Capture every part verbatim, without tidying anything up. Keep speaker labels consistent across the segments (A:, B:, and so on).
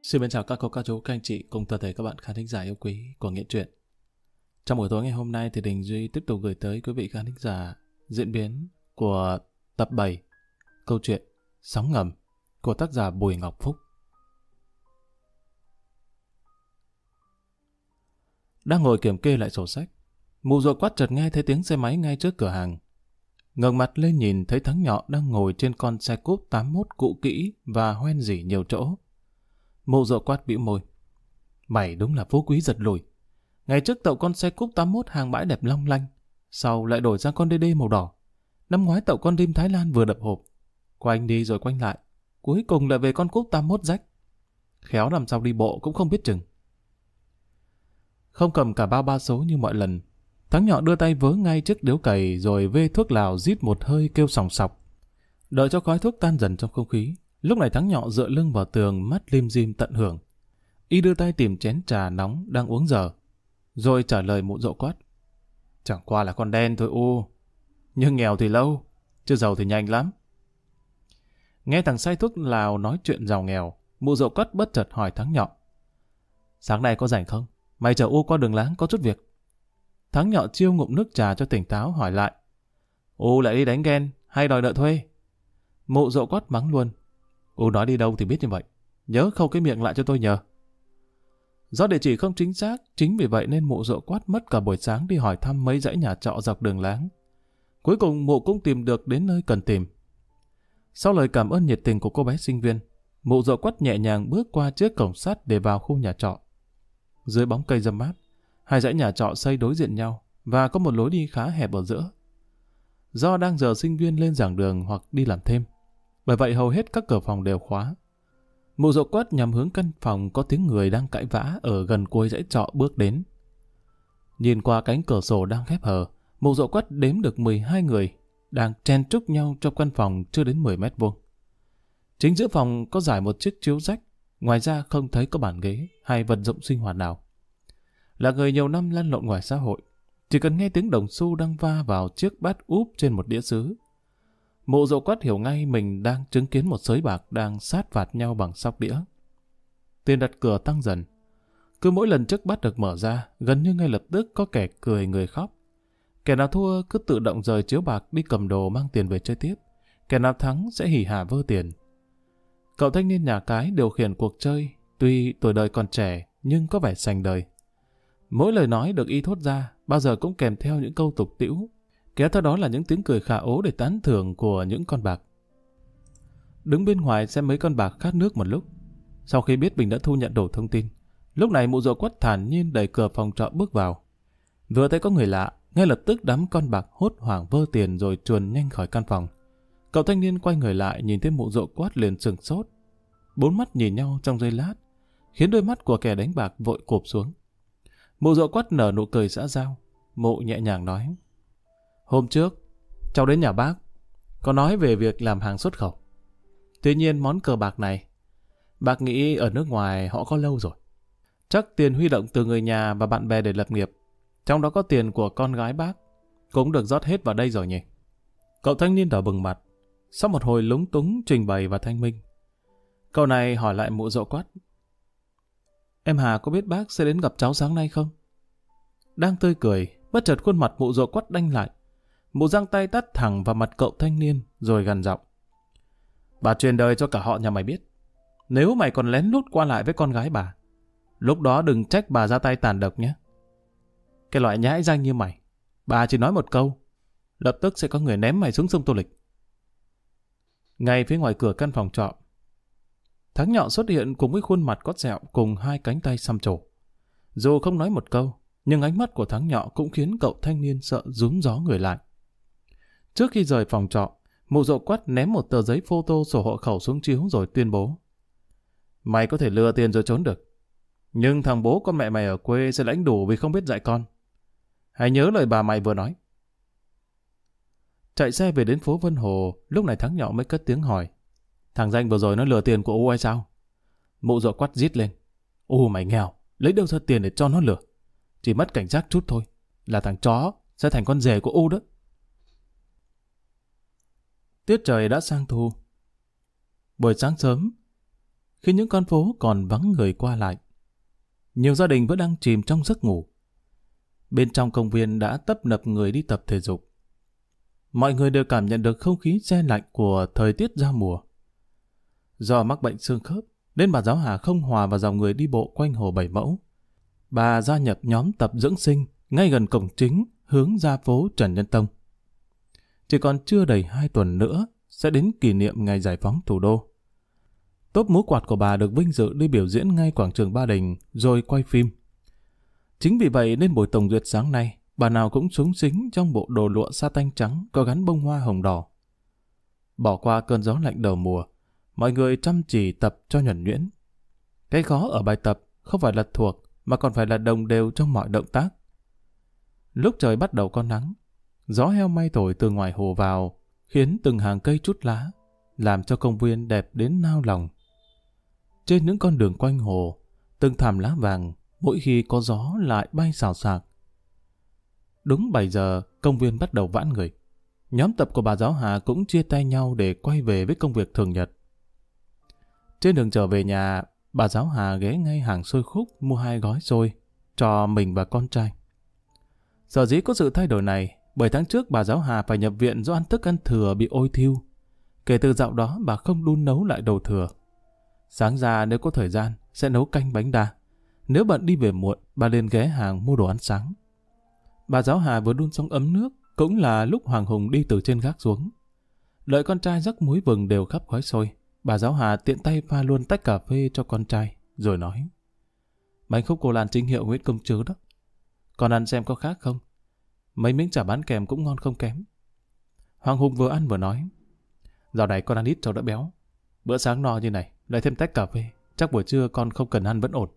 A: Xin mến chào các cô, các chú, các anh chị cùng toàn thể các bạn khán thính giả yêu quý của Nghiện Truyện. Trong buổi tối ngày hôm nay thì Đình Duy tiếp tục gửi tới quý vị khán thính giả diễn biến của tập bảy câu chuyện Sóng Ngầm của tác giả Bùi Ngọc Phúc. Đang ngồi kiểm kê lại sổ sách, mụ rùa quát chợt nghe thấy tiếng xe máy ngay trước cửa hàng. Ngẩng mặt lên nhìn thấy thằng nhỏ đang ngồi trên con xe cúp tám mốt cũ kỹ và hoen rỉ nhiều chỗ. Mụ rùa quát bĩu môi. Mày đúng là phú quý giật lùi. Ngày trước tậu con xe cúp tám mốt hàng bãi đẹp long lanh, sau lại đổi sang con đê đê màu đỏ. Năm ngoái tậu con Rim Thái Lan vừa đập hộp, quanh đi rồi quanh lại, cuối cùng lại về con cúp tám mốt rách. Khéo làm sao đi bộ cũng không biết chừng. Không cầm cả bao ba số như mọi lần, thằng nhỏ đưa tay vớ ngay chiếc điếu cày rồi vê thuốc lào rít một hơi kêu sòng sọc. Đợi cho khói thuốc tan dần trong không khí, lúc này thằng nhỏ dựa lưng vào tường, mắt lim dim tận hưởng. Y đưa tay tìm chén trà nóng đang uống dở, rồi trả lời mụ rộ quát. Chẳng qua là con đen thôi u, nhưng nghèo thì lâu, chứ giàu thì nhanh lắm. Nghe thằng say thuốc lào nói chuyện giàu nghèo, mụ rộ quát bất chợt hỏi thằng nhỏ. Sáng nay có rảnh không? Mày chở u qua đường láng có chút việc. Thằng nhỏ chiêu ngụm nước trà cho tỉnh táo hỏi lại. U lại đi đánh ghen hay đòi nợ thuê? Mụ rộ quát mắng luôn. U nói đi đâu thì biết như vậy, nhớ khâu cái miệng lại cho tôi nhờ. Do địa chỉ không chính xác, chính vì vậy nên mụ rộ quát mất cả buổi sáng đi hỏi thăm mấy dãy nhà trọ dọc đường láng. Cuối cùng mụ cũng tìm được đến nơi cần tìm. Sau lời cảm ơn nhiệt tình của cô bé sinh viên, mụ rộ quát nhẹ nhàng bước qua trước cổng sắt để vào khu nhà trọ. Dưới bóng cây râm mát, hai dãy nhà trọ xây đối diện nhau và có một lối đi khá hẹp ở giữa. Do đang giờ sinh viên lên giảng đường hoặc đi làm thêm, bởi vậy hầu hết các cửa phòng đều khóa. Mụ rộ quát nhằm hướng căn phòng có tiếng người đang cãi vã ở gần cuối dãy trọ bước đến. Nhìn qua cánh cửa sổ đang khép hờ, mụ rộ quát đếm được mười hai người đang chen chúc nhau trong căn phòng chưa đến mười mét vuông. Chính giữa phòng có trải một chiếc chiếu rách, ngoài ra không thấy có bàn ghế hay vật dụng sinh hoạt nào. Là người nhiều năm lăn lộn ngoài xã hội, chỉ cần nghe tiếng đồng xu đang va vào chiếc bát úp trên một đĩa sứ, mụ rộ quát hiểu ngay mình đang chứng kiến một sới bạc đang sát phạt nhau bằng sóc đĩa. Tiền đặt cược tăng dần. Cứ mỗi lần chiếc bát được mở ra, gần như ngay lập tức có kẻ cười người khóc. Kẻ nào thua cứ tự động rời chiếu bạc đi cầm đồ mang tiền về chơi tiếp. Kẻ nào thắng sẽ hỉ hả vơ tiền. Cậu thanh niên nhà cái điều khiển cuộc chơi, tuy tuổi đời còn trẻ nhưng có vẻ sành đời. Mỗi lời nói được y thốt ra bao giờ cũng kèm theo những câu tục tĩu, kéo theo đó là những tiếng cười khà ố để tán thưởng của những con bạc. Đứng bên ngoài xem mấy con bạc khát nước một lúc, sau khi biết mình đã thu nhận đủ thông tin, lúc này mụ rộ quát thản nhiên đẩy cửa phòng trọ bước vào. Vừa thấy có người lạ, ngay lập tức đám con bạc hốt hoảng vơ tiền rồi chuồn nhanh khỏi căn phòng. Cậu thanh niên quay người lại nhìn thấy mụ rộ quát liền sừng sốt. Bốn mắt nhìn nhau trong giây lát, khiến đôi mắt của kẻ đánh bạc vội cụp xuống. Mụ rộ quát nở nụ cười xã giao. Mụ nhẹ nhàng nói. Hôm trước, cháu đến nhà bác, có nói về việc làm hàng xuất khẩu. Tuy nhiên món cờ bạc này, bác nghĩ ở nước ngoài họ có lâu rồi. Chắc tiền huy động từ người nhà và bạn bè để lập nghiệp, trong đó có tiền của con gái bác, cũng được rót hết vào đây rồi nhỉ. Cậu thanh niên đỏ bừng mặt, sau một hồi lúng túng trình bày và thanh minh. Cậu này hỏi lại mụ rộ quát. Em Hà có biết bác sẽ đến gặp cháu sáng nay không? Đang tươi cười, bất chợt khuôn mặt mụ rộ quát đanh lại. Mụ giang tay tát thẳng vào mặt cậu thanh niên rồi gằn giọng. Bà truyền đời cho cả họ nhà mày biết, nếu mày còn lén lút qua lại với con gái bà, lúc đó đừng trách bà ra tay tàn độc nhé. Cái loại nhãi danh như mày, bà chỉ nói một câu, lập tức sẽ có người ném mày xuống sông Tô Lịch. Ngay phía ngoài cửa căn phòng trọ, thằng nhọ xuất hiện cùng với khuôn mặt có sẹo cùng hai cánh tay xăm trổ. Dù không nói một câu, nhưng ánh mắt của thằng nhọ cũng khiến cậu thanh niên sợ rúm gió người lại. Trước khi rời phòng trọ, mụ rộ quát ném một tờ giấy photo sổ hộ khẩu xuống chiếu rồi tuyên bố. Mày có thể lừa tiền rồi trốn được, nhưng thằng bố con mẹ mày ở quê sẽ lãnh đủ vì không biết dạy con. Hãy nhớ lời bà mày vừa nói. Chạy xe về đến phố Vân Hồ, lúc này thằng nhỏ mới cất tiếng hỏi. Thằng danh vừa rồi nó lừa tiền của U hay sao? Mụ rộ quát rít lên. U mày nghèo, lấy đâu ra tiền để cho nó lừa? Chỉ mất cảnh giác chút thôi, là thằng chó sẽ thành con rể của U đó. Tiết trời đã sang thu. Buổi sáng sớm, khi những con phố còn vắng người qua lại. Nhiều gia đình vẫn đang chìm trong giấc ngủ. Bên trong công viên đã tấp nập người đi tập thể dục. Mọi người đều cảm nhận được không khí se lạnh của thời tiết giao mùa. Do mắc bệnh xương khớp, nên bà giáo Hà không hòa vào dòng người đi bộ quanh hồ Bảy Mẫu. Bà gia nhập nhóm tập dưỡng sinh ngay gần cổng chính hướng ra phố Trần Nhân Tông. Chỉ còn chưa đầy hai tuần nữa sẽ đến kỷ niệm ngày giải phóng thủ đô. Tốp múa quạt của bà được vinh dự đi biểu diễn ngay quảng trường Ba Đình rồi quay phim. Chính vì vậy nên buổi tổng duyệt sáng nay, bà nào cũng xúng xính trong bộ đồ lụa sa tanh trắng có gắn bông hoa hồng đỏ. Bỏ qua cơn gió lạnh đầu mùa, mọi người chăm chỉ tập cho nhuần nhuyễn. Cái khó ở bài tập không phải là thuộc mà còn phải là đồng đều trong mọi động tác. Lúc trời bắt đầu có nắng, gió heo may thổi từ ngoài hồ vào, khiến từng hàng cây trút lá, làm cho công viên đẹp đến nao lòng. Trên những con đường quanh hồ, từng thảm lá vàng, mỗi khi có gió lại bay xào xạc. Đúng bảy giờ, công viên bắt đầu vãn người. Nhóm tập của bà giáo Hà cũng chia tay nhau để quay về với công việc thường nhật. Trên đường trở về nhà, bà giáo Hà ghé ngay hàng xôi khúc mua hai gói xôi cho mình và con trai. Sở dĩ có sự thay đổi này, bởi tháng trước bà giáo Hà phải nhập viện do ăn thức ăn thừa bị ôi thiêu. Kể từ dạo đó bà không đun nấu lại đồ thừa. Sáng ra nếu có thời gian sẽ nấu canh bánh đa. Nếu bận đi về muộn, bà lên ghé hàng mua đồ ăn sáng. Bà giáo Hà vừa đun xong ấm nước, cũng là lúc Hoàng Hùng đi từ trên gác xuống. Đợi con trai rắc muối vừng đều khắp gói xôi, bà giáo Hà tiện tay pha luôn tách cà phê cho con trai, rồi nói: Bánh khúc cô Lan chính hiệu Nguyễn Công Trứ đó. Con ăn xem có khác không? Mấy miếng chả bán kèm cũng ngon không kém. Hoàng Hùng vừa ăn vừa nói: Dạo này con ăn ít cho đỡ béo. Bữa sáng no như này, lại thêm tách cà phê, chắc buổi trưa con không cần ăn vẫn ổn.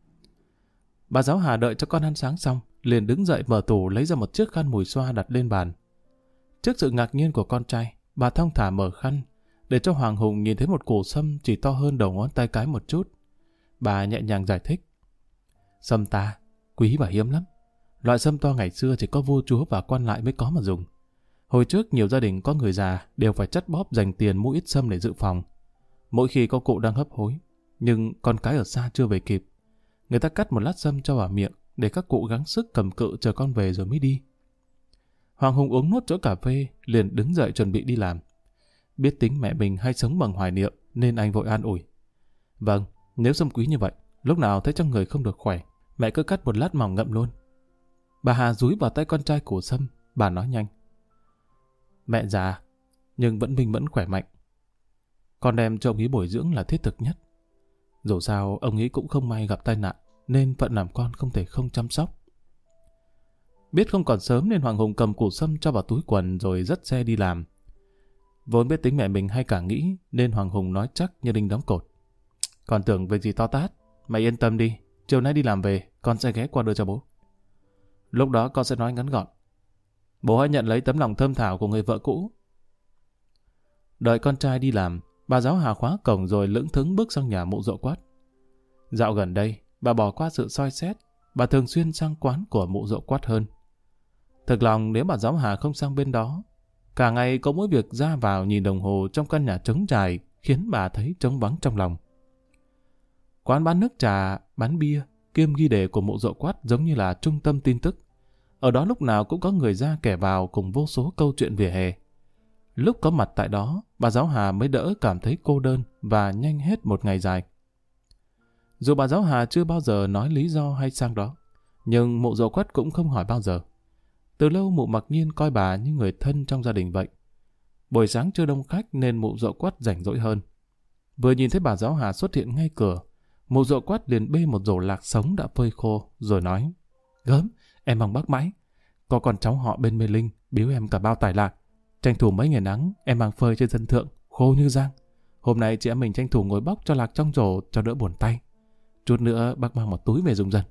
A: Bà giáo Hà đợi cho con ăn sáng xong, liền đứng dậy mở tủ lấy ra một chiếc khăn mùi xoa đặt lên bàn. Trước sự ngạc nhiên của con trai, bà thong thả mở khăn, để cho Hoàng Hùng nhìn thấy một củ sâm chỉ to hơn đầu ngón tay cái một chút. Bà nhẹ nhàng giải thích: Sâm ta, quý và hiếm lắm. Loại sâm to ngày xưa chỉ có vua chúa và quan lại mới có mà dùng. Hồi trước nhiều gia đình có người già đều phải chắt bóp dành tiền mua ít sâm để dự phòng. Mỗi khi có cụ đang hấp hối, nhưng con cái ở xa chưa về kịp, người ta cắt một lát sâm cho vào miệng để các cụ gắng sức cầm cự chờ con về rồi mới đi. Hoàng Hùng uống nốt chỗ cà phê, liền đứng dậy chuẩn bị đi làm. Biết tính mẹ mình hay sống bằng hoài niệm nên anh vội an ủi: Vâng, nếu sâm quý như vậy, lúc nào thấy trong người không được khỏe, mẹ cứ cắt một lát mỏng ngậm luôn. Bà Hà dúi vào tay con trai củ sâm, bà nói nhanh: Mẹ già, nhưng vẫn minh mẫn khỏe mạnh. Con đem cho ông ấy bồi dưỡng là thiết thực nhất. Dù sao, ông ấy cũng không may gặp tai nạn, nên phận làm con không thể không chăm sóc. Biết không còn sớm nên Hoàng Hùng cầm củ sâm cho vào túi quần rồi dắt xe đi làm. Vốn biết tính mẹ mình hay cả nghĩ, nên Hoàng Hùng nói chắc như đinh đóng cột: Con tưởng việc gì to tát, mày yên tâm đi, chiều nay đi làm về, con sẽ ghé qua đưa cho bố. Lúc đó con sẽ nói ngắn gọn: Bố hãy nhận lấy tấm lòng thơm thảo của người vợ cũ. Đợi con trai đi làm, bà giáo Hà khóa cổng rồi lững thững bước sang nhà mụ Dậu Quát. Dạo gần đây, bà bỏ qua sự soi xét, bà thường xuyên sang quán của mụ Dậu Quát hơn. Thực lòng nếu bà giáo Hà không sang bên đó, cả ngày có mỗi việc ra vào nhìn đồng hồ trong căn nhà trống trải khiến bà thấy trống vắng trong lòng. Quán bán nước trà, bán bia, kiêm ghi đề của mụ Dậu Quát giống như là trung tâm tin tức. Ở đó lúc nào cũng có người ra kẻ vào cùng vô số câu chuyện vỉa hè. Lúc có mặt tại đó, bà giáo Hà mới đỡ cảm thấy cô đơn và nhanh hết một ngày dài. Dù bà giáo Hà chưa bao giờ nói lý do hay sang đó, nhưng mụ Dậu Quát cũng không hỏi bao giờ. Từ lâu mụ mặc nhiên coi bà như người thân trong gia đình vậy. Buổi sáng chưa đông khách nên mụ Dậu Quát rảnh rỗi hơn. Vừa nhìn thấy bà giáo Hà xuất hiện ngay cửa, mụ Dậu Quát liền bê một rổ lạc sống đã phơi khô, rồi nói: Gớm, em mong bác mãi. Có con cháu họ bên Mê Linh biếu em cả bao tải lạc. Tranh thủ mấy ngày nắng, em mang phơi trên sân thượng, khô như giang. Hôm nay chị em mình tranh thủ ngồi bóc cho lạc trong rổ cho đỡ buồn tay. Chút nữa bác mang một túi về dùng dần.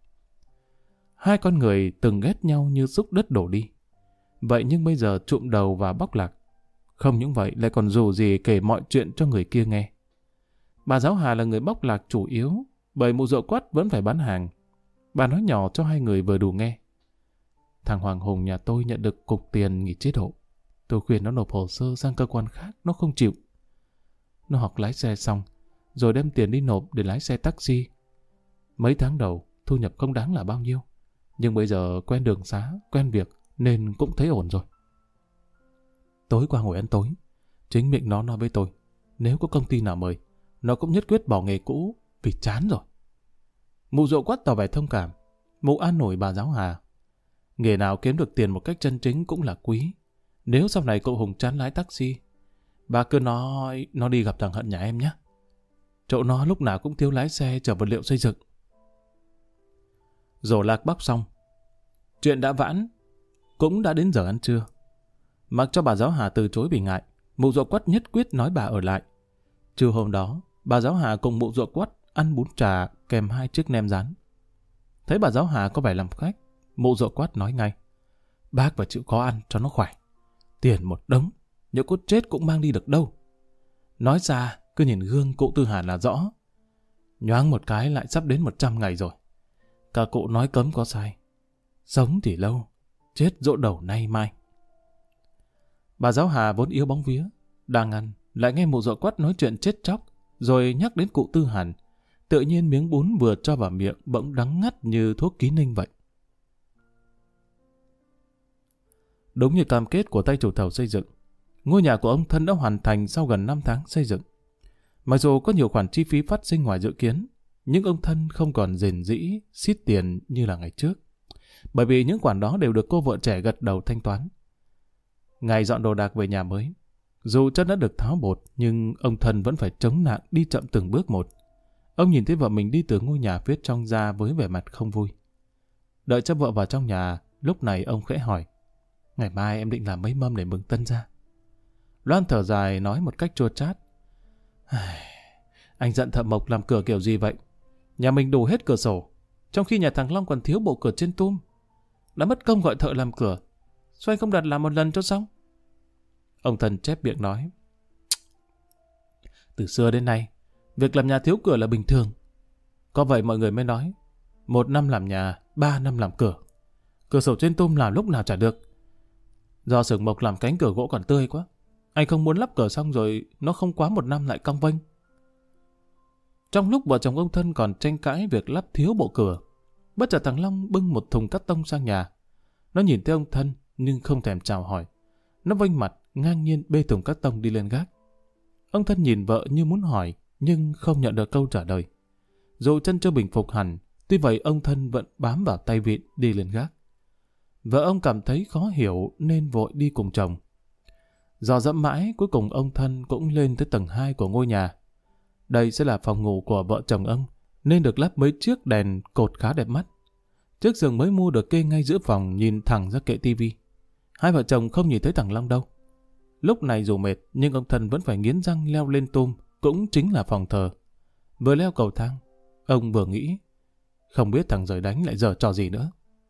A: Hai con người từng ghét nhau như xúc đất đổ đi. Vậy nhưng bây giờ trụm đầu và bóc lạc. Không những vậy lại còn dù gì kể mọi chuyện cho người kia nghe. Bà giáo Hà là người bóc lạc chủ yếu, bởi mụ Dậu Quát vẫn phải bán hàng. Bà nói nhỏ cho hai người vừa đủ nghe: Thằng Hoàng Hùng nhà tôi nhận được cục tiền nghỉ chế độ. Tôi khuyên nó nộp hồ sơ sang cơ quan khác, nó không chịu. Nó học lái xe xong, rồi đem tiền đi nộp để lái xe taxi. Mấy tháng đầu, thu nhập không đáng là bao nhiêu. Nhưng bây giờ quen đường xá, quen việc nên cũng thấy ổn rồi. Tối qua ngồi ăn tối, chính miệng nó nói với tôi, nếu có công ty nào mời, nó cũng nhất quyết bỏ nghề cũ vì chán rồi. Mụ Dậu Quắt tỏ vẻ thông cảm. Mụ an nổi bà giáo Hà. Nghề nào kiếm được tiền một cách chân chính cũng là quý. Nếu sau này cậu Hùng chán lái taxi, bà cứ nói nó đi gặp thằng Hận nhà em nhé. Chỗ nó lúc nào cũng thiếu lái xe chở vật liệu xây dựng. Rổ lạc bắp xong, chuyện đã vãn, cũng đã đến giờ ăn trưa. Mặc cho bà giáo Hà từ chối vì ngại, mụ Dậu Quắt nhất quyết nói bà ở lại. Trưa hôm đó, bà giáo Hà cùng mụ Dậu Quắt ăn bún chả kèm hai chiếc nem rán. Thấy bà giáo Hà có vẻ làm khách, mụ Dậu Quắt nói ngay, bác phải chịu khó ăn cho nó khỏe. Tiền một đống, nhỡ cốt chết cũng mang đi được đâu. Nói ra, cứ nhìn gương cụ Tư Hàn là rõ. Nhoáng một cái lại sắp đến một trăm ngày rồi. Cả cụ nói cấm có sai. Sống thì lâu, chết dỗ đầu nay mai. Bà giáo Hà vốn yếu bóng vía, đang ăn, lại nghe mụ Dậu Quắt nói chuyện chết chóc, rồi nhắc đến cụ Tư Hàn. Tự nhiên miếng bún vừa cho vào miệng bỗng đắng ngắt như thuốc ký ninh vậy. Đúng như cam kết của tay chủ thầu xây dựng, ngôi nhà của ông Thân đã hoàn thành sau gần năm tháng xây dựng. Mặc dù có nhiều khoản chi phí phát sinh ngoài dự kiến, nhưng ông Thân không còn rền rĩ, xiết tiền như là ngày trước. Bởi vì những khoản đó đều được cô vợ trẻ gật đầu thanh toán. Ngày dọn đồ đạc về nhà mới, dù chân đã được tháo bột, nhưng ông Thân vẫn phải chống nạng đi chậm từng bước một. Ông nhìn thấy vợ mình đi từ ngôi nhà phía trong ra với vẻ mặt không vui. Đợi cho vợ vào trong nhà, lúc này ông khẽ hỏi, ngày mai em định làm mấy mâm để mừng Tân ra? Loan thở dài nói một cách chua chát, anh giận thợ mộc làm cửa kiểu gì vậy? Nhà mình đủ hết cửa sổ, trong khi nhà thằng Long còn thiếu bộ cửa trên tum. Đã mất công gọi thợ làm cửa, sao anh không đặt làm một lần cho xong? Ông Thân chép miệng nói, từ xưa đến nay, việc làm nhà thiếu cửa là bình thường. Có vậy mọi người mới nói, một năm làm nhà, ba năm làm cửa. Cửa sổ trên tum làm lúc nào chả được. Do xưởng mộc làm cánh cửa gỗ còn tươi quá, anh không muốn lắp cửa xong rồi nó không quá một năm lại cong vênh. Trong lúc vợ chồng ông Thân còn tranh cãi việc lắp thiếu bộ cửa, bất chợt thằng Long bưng một thùng cắt tông sang nhà. Nó nhìn thấy ông Thân nhưng không thèm chào hỏi. Nó vênh mặt ngang nhiên bê thùng cắt tông đi lên gác. Ông Thân nhìn vợ như muốn hỏi, nhưng không nhận được câu trả lời. Dù chân chưa bình phục hẳn, tuy vậy ông Thân vẫn bám vào tay vịn đi lên gác. Vợ ông cảm thấy khó hiểu nên vội đi cùng chồng. Dò dẫm mãi, cuối cùng ông Thân cũng lên tới tầng hai của ngôi nhà. Đây sẽ là phòng ngủ của vợ chồng ông, nên được lắp mấy chiếc đèn cột khá đẹp mắt. Chiếc giường mới mua được kê ngay giữa phòng, nhìn thẳng ra kệ tivi. Hai vợ chồng không nhìn thấy thằng Long đâu. Lúc này dù mệt, nhưng ông Thân vẫn phải nghiến răng leo lên tum, cũng chính là phòng thờ. Vừa leo cầu thang, ông vừa nghĩ, không biết thằng Rời Đánh lại giở trò gì nữa.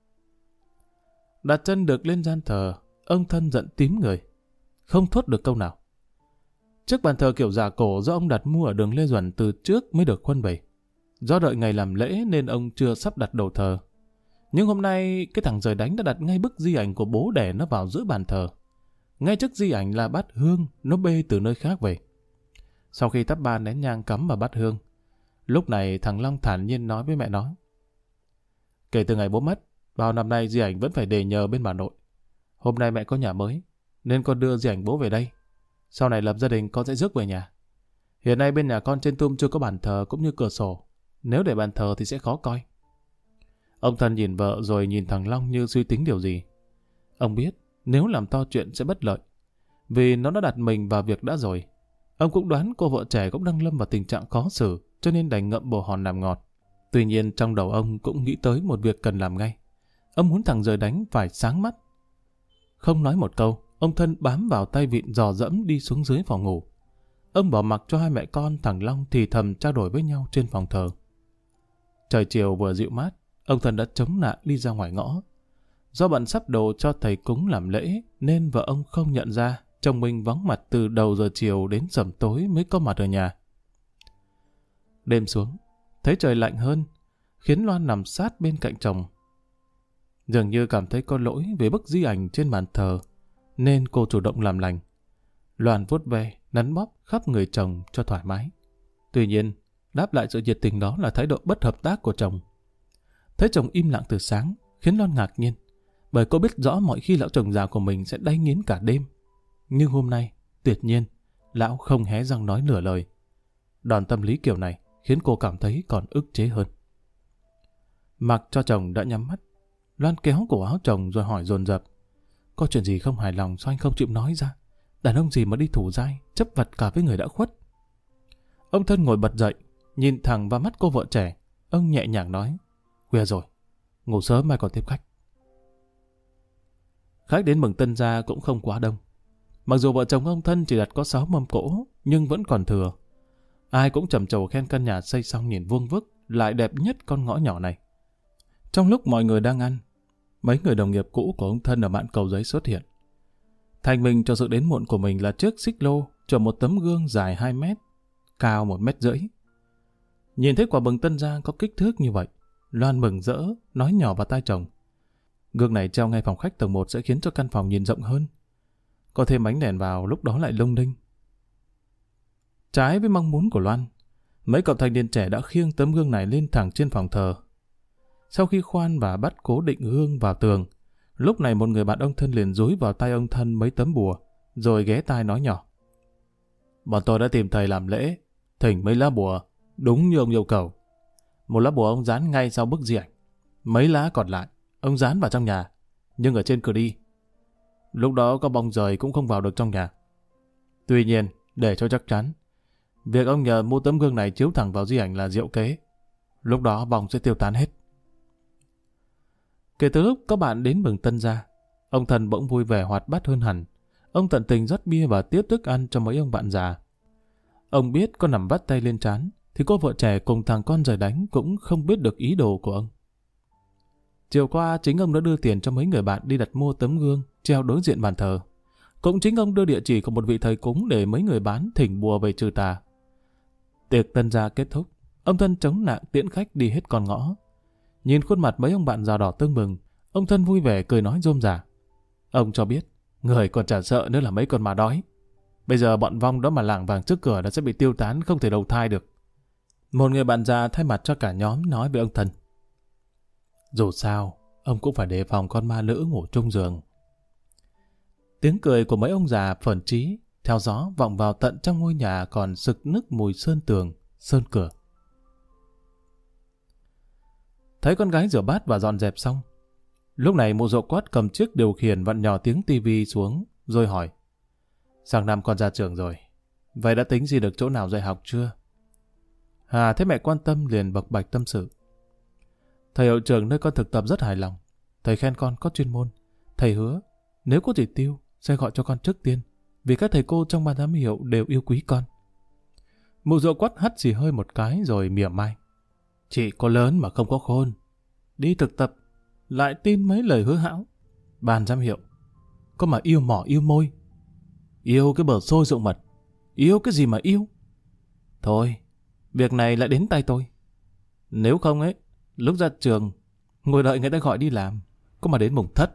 A: Đặt chân được lên gian thờ, ông Thân giận tím người, không thốt được câu nào. Chiếc bàn thờ kiểu giả cổ do ông đặt mua ở đường Lê Duẩn từ trước mới được khuân về. Do đợi ngày làm lễ nên ông chưa sắp đặt đồ thờ. Nhưng hôm nay cái thằng Rời Đánh đã đặt ngay bức di ảnh của bố đẻ nó vào giữa bàn thờ. Ngay trước di ảnh là bát hương nó bê từ nơi khác về. Sau khi thắp ba nén nhang cắm vào bát hương, lúc này thằng Long thản nhiên nói với mẹ nó, kể từ ngày bố mất, bao năm nay di ảnh vẫn phải để nhờ bên bà nội. Hôm nay mẹ có nhà mới, nên con đưa di ảnh bố về đây. Sau này lập gia đình con sẽ rước về nhà. Hiện nay bên nhà con trên tum chưa có bàn thờ cũng như cửa sổ. Nếu để bàn thờ thì sẽ khó coi. Ông Thân nhìn vợ rồi nhìn thằng Long như suy tính điều gì. Ông biết nếu làm to chuyện sẽ bất lợi, vì nó đã đặt mình vào việc đã rồi. Ông cũng đoán cô vợ trẻ cũng đang lâm vào tình trạng khó xử, cho nên đành ngậm bồ hòn làm ngọt. Tuy nhiên trong đầu ông cũng nghĩ tới một việc cần làm ngay. Ông muốn thằng Rời Đánh phải sáng mắt. Không nói một câu, ông Thân bám vào tay vịn dò dẫm đi xuống dưới phòng ngủ. Ông bỏ mặc cho hai mẹ con thằng Long thì thầm trao đổi với nhau trên phòng thờ. Trời chiều vừa dịu mát, ông Thân đã chống nạn đi ra ngoài ngõ. Do bận sắp đồ cho thầy cúng làm lễ nên vợ ông không nhận ra chồng mình vắng mặt từ đầu giờ chiều đến sẩm tối mới có mặt ở nhà. Đêm xuống, thấy trời lạnh hơn, khiến Loan nằm sát bên cạnh chồng. Dường như cảm thấy có lỗi về bức di ảnh trên bàn thờ, nên cô chủ động làm lành. Loan vuốt ve, nắn bóp khắp người chồng cho thoải mái. Tuy nhiên, đáp lại sự nhiệt tình đó là thái độ bất hợp tác của chồng. Thấy chồng im lặng từ sáng, khiến Loan ngạc nhiên, bởi cô biết rõ mọi khi lão chồng già của mình sẽ đay nghiến cả đêm. Nhưng hôm nay, tuyệt nhiên, lão không hé răng nói nửa lời. Đòn tâm lý kiểu này khiến cô cảm thấy còn ức chế hơn. Mặc cho chồng đã nhắm mắt, Loan kéo cổ áo chồng rồi hỏi dồn dập. Có chuyện gì không hài lòng sao anh không chịu nói ra? Đàn ông gì mà đi thủ dai, chấp vặt cả với người đã khuất. Ông Thân ngồi bật dậy, nhìn thẳng vào mắt cô vợ trẻ. Ông nhẹ nhàng nói, khuya rồi, ngủ sớm mai còn tiếp khách. Khách đến mừng tân gia cũng không quá đông. Mặc dù vợ chồng ông Thân chỉ đặt có sáu mâm cỗ, nhưng vẫn còn thừa. Ai cũng trầm trồ khen căn nhà xây xong nhìn vuông vức, lại đẹp nhất con ngõ nhỏ này. Trong lúc mọi người đang ăn, mấy người đồng nghiệp cũ của ông Thân ở mạn Cầu Giấy xuất hiện. Thành mình cho sự đến muộn của mình là chiếc xích lô chở một tấm gương dài hai mét, cao một mét rưỡi. Nhìn thấy quả bừng tân gia có kích thước như vậy, Loan mừng rỡ, nói nhỏ vào tai chồng. Gương này treo ngay phòng khách tầng một sẽ khiến cho căn phòng nhìn rộng hơn. Có thêm ánh đèn vào lúc đó lại lung linh. Trái với mong muốn của Loan, mấy cậu thanh niên trẻ đã khiêng tấm gương này lên thẳng trên phòng thờ. Sau khi khoan và bắt cố định gương vào tường, lúc này một người bạn ông Thân liền dúi vào tay ông Thân mấy tấm bùa, rồi ghé tai nói nhỏ. Bọn tôi đã tìm thầy làm lễ, thỉnh mấy lá bùa, đúng như ông yêu cầu. Một lá bùa ông dán ngay sau bức di ảnh. Mấy lá còn lại, ông dán vào trong nhà, nhưng ở trên cửa đi. Lúc đó có bóng rời cũng không vào được trong nhà. Tuy nhiên, để cho chắc chắn, việc ông nhờ mua tấm gương này chiếu thẳng vào di ảnh là diệu kế. Lúc đó bóng sẽ tiêu tán hết. Kể từ lúc các bạn đến mừng tân gia, ông Thân bỗng vui vẻ hoạt bát hơn hẳn. Ông tận tình rót bia và tiếp thức ăn cho mấy ông bạn già. Ông biết có nằm vắt tay lên trán, thì cô vợ trẻ cùng thằng con rời đánh cũng không biết được ý đồ của ông. Chiều qua chính ông đã đưa tiền cho mấy người bạn đi đặt mua tấm gương treo đối diện bàn thờ. Cũng chính ông đưa địa chỉ của một vị thầy cúng để mấy người bán thỉnh bùa về trừ tà. Tiệc tân gia kết thúc, ông Thân chống nạng tiễn khách đi hết con ngõ. Nhìn khuôn mặt mấy ông bạn già đỏ tưng bừng, ông Thân vui vẻ cười nói rôm rả. Ông cho biết, người còn chả sợ nữa là mấy con ma đói. Bây giờ bọn vong đó mà lảng vàng trước cửa nó sẽ bị tiêu tán không thể đầu thai được. Một người bạn già thay mặt cho cả nhóm nói với ông Thân. Dù sao, ông cũng phải đề phòng con ma nữ ngủ chung giường. Tiếng cười của mấy ông già phởn trí, theo gió vọng vào tận trong ngôi nhà còn sực nức mùi sơn tường, sơn cửa. Thấy con gái rửa bát và dọn dẹp xong, lúc này mụ Dậu Quát cầm chiếc điều khiển vặn nhỏ tiếng tivi xuống, rồi hỏi. Sang năm con ra trường rồi, vậy đã tính gì được chỗ nào dạy học chưa? Hà thấy mẹ quan tâm liền bộc bạch tâm sự. Thầy hiệu trưởng nơi con thực tập rất hài lòng. Thầy khen con có chuyên môn. Thầy hứa, nếu có chỉ tiêu, sẽ gọi cho con trước tiên, vì các thầy cô trong ban giám hiệu đều yêu quý con. Mụ Dậu Quát hắt xì hơi một cái rồi mỉa mai. Chị có lớn mà không có khôn. Đi thực tập, lại tin mấy lời hứa hão. Ban giám hiệu, có mà yêu mỏ yêu môi. Yêu cái bờ xôi rụng mật. Yêu cái gì mà yêu? Thôi, việc này lại đến tay tôi. Nếu không ấy, lúc ra trường, ngồi đợi người ta gọi đi làm, có mà đến mùng thất.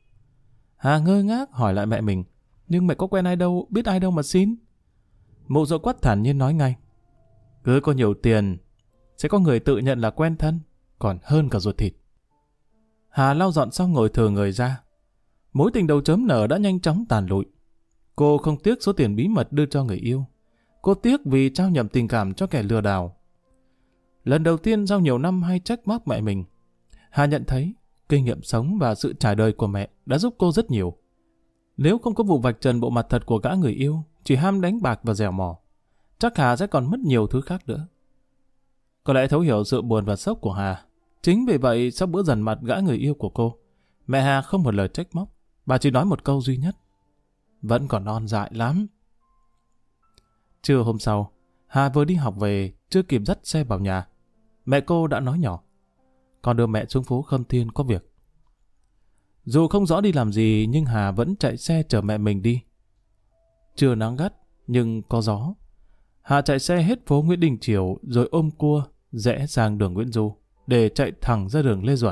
A: Hà ngơ ngác hỏi lại mẹ mình. Nhưng mẹ có quen ai đâu, biết ai đâu mà xin. Mụ Dậu Quát thản nhiên nói ngay. Cứ có nhiều tiền, sẽ có người tự nhận là quen thân, còn hơn cả ruột thịt. Hà lau dọn xong ngồi thừ người ra. Mối tình đầu chớm nở đã nhanh chóng tàn lụi. Cô không tiếc số tiền bí mật đưa cho người yêu. Cô tiếc vì trao nhầm tình cảm cho kẻ lừa đảo. Lần đầu tiên sau nhiều năm hay trách móc mẹ mình, Hà nhận thấy kinh nghiệm sống và sự trải đời của mẹ đã giúp cô rất nhiều. Nếu không có vụ vạch trần bộ mặt thật của gã người yêu, chỉ ham đánh bạc và dẻo mỏ, chắc Hà sẽ còn mất nhiều thứ khác nữa. Có lẽ thấu hiểu sự buồn và sốc của Hà. Chính vì vậy sau bữa dằn mặt gã người yêu của cô, mẹ Hà không một lời trách móc, bà chỉ nói một câu duy nhất. Vẫn còn non dại lắm. Trưa hôm sau, Hà vừa đi học về, chưa kịp dắt xe vào nhà, mẹ cô đã nói nhỏ. Con đưa mẹ xuống phố Khâm Thiên có việc. Dù không rõ đi làm gì, nhưng Hà vẫn chạy xe chở mẹ mình đi. Trưa nắng gắt, nhưng có gió. Hà chạy xe hết phố Nguyễn Đình Chiểu rồi ôm cua, rẽ sang đường Nguyễn Du, để chạy thẳng ra đường Lê Duẩn.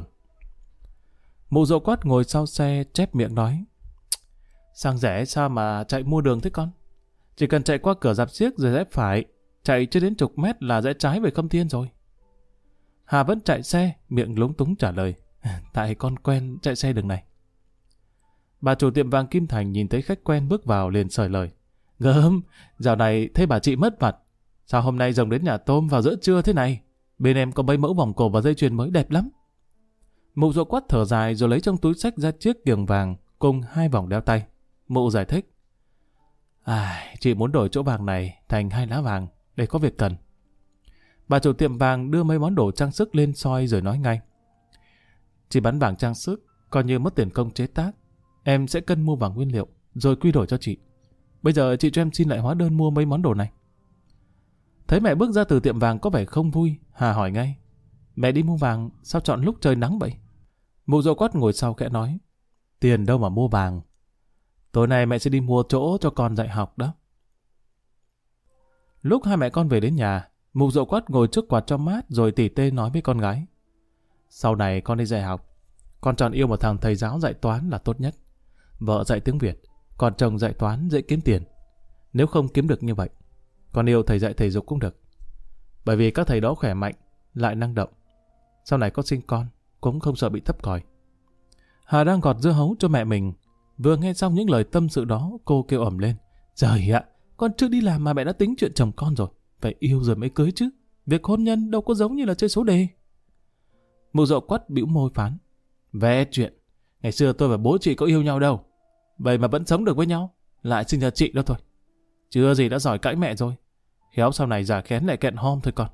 A: Mụ Dậu Quát ngồi sau xe chép miệng nói. Sang rẽ sao mà chạy mua đường thế con? Chỉ cần chạy qua cửa rạp xiếc rồi rẽ phải, chạy chưa đến chục mét là rẽ trái về Khâm Thiên rồi. Hà vẫn chạy xe, miệng lúng túng trả lời. Tại con quen chạy xe đường này. Bà chủ tiệm vàng Kim Thành nhìn thấy khách quen bước vào liền sởi lời. Gớm, dạo này thấy bà chị mất mặt. Sao hôm nay rồng đến nhà tôm vào giữa trưa thế này? Bên em có mấy mẫu vòng cổ và dây chuyền mới đẹp lắm. Mụ Dậu Quắt thở dài rồi lấy trong túi xách ra chiếc kiềng vàng cùng hai vòng đeo tay. Mụ giải thích. À, chị muốn đổi chỗ vàng này thành hai lá vàng để có việc cần. Bà chủ tiệm vàng đưa mấy món đồ trang sức lên soi rồi nói ngay. Chị bán vàng trang sức, coi như mất tiền công chế tác. Em sẽ cân mua vàng nguyên liệu, rồi quy đổi cho chị. Bây giờ chị cho em xin lại hóa đơn mua mấy món đồ này. Thấy mẹ bước ra từ tiệm vàng có vẻ không vui, Hà hỏi ngay. Mẹ đi mua vàng, sao chọn lúc trời nắng vậy? Mụ Dậu Quắt ngồi sau khẽ nói. Tiền đâu mà mua vàng. Tối nay mẹ sẽ đi mua chỗ cho con dạy học đó. Lúc hai mẹ con về đến nhà, Mụ Dậu Quắt ngồi trước quạt cho mát rồi tỉ tê nói với con gái. Sau này con đi dạy học, con chọn yêu một thằng thầy giáo dạy toán là tốt nhất. Vợ dạy tiếng Việt, còn chồng dạy toán dễ kiếm tiền. Nếu không kiếm được như vậy, con yêu thầy dạy thể dục cũng được. Bởi vì các thầy đó khỏe mạnh, lại năng động. Sau này con sinh con, cũng không sợ bị thấp còi. Hà đang gọt dưa hấu cho mẹ mình. Vừa nghe xong những lời tâm sự đó, cô kêu ầm lên. Trời ạ, con chưa đi làm mà mẹ đã tính chuyện chồng con rồi. Phải yêu rồi mới cưới chứ. Việc hôn nhân đâu có giống như là chơi số đề. Mụ Dậu Quắt bĩu môi phán. Vẽ chuyện. Ngày xưa tôi và bố chị có yêu nhau đâu. Vậy mà vẫn sống được với nhau. Lại sinh ra chị đó thôi. Chưa gì đã giỏi cãi mẹ rồi. Khéo sau này già khén lại kẹn hom thôi con.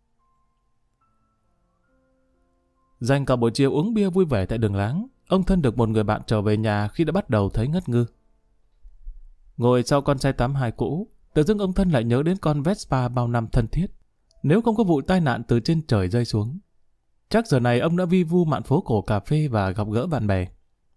A: Dành cả buổi chiều uống bia vui vẻ tại đường láng, ông Thân được một người bạn trở về nhà khi đã bắt đầu thấy ngất ngư. Ngồi sau con xe tám hai cũ, tự dưng ông Thân lại nhớ đến con Vespa bao năm thân thiết. Nếu không có vụ tai nạn từ trên trời rơi xuống, chắc giờ này ông đã vi vu mạn phố cổ cà phê và gặp gỡ bạn bè.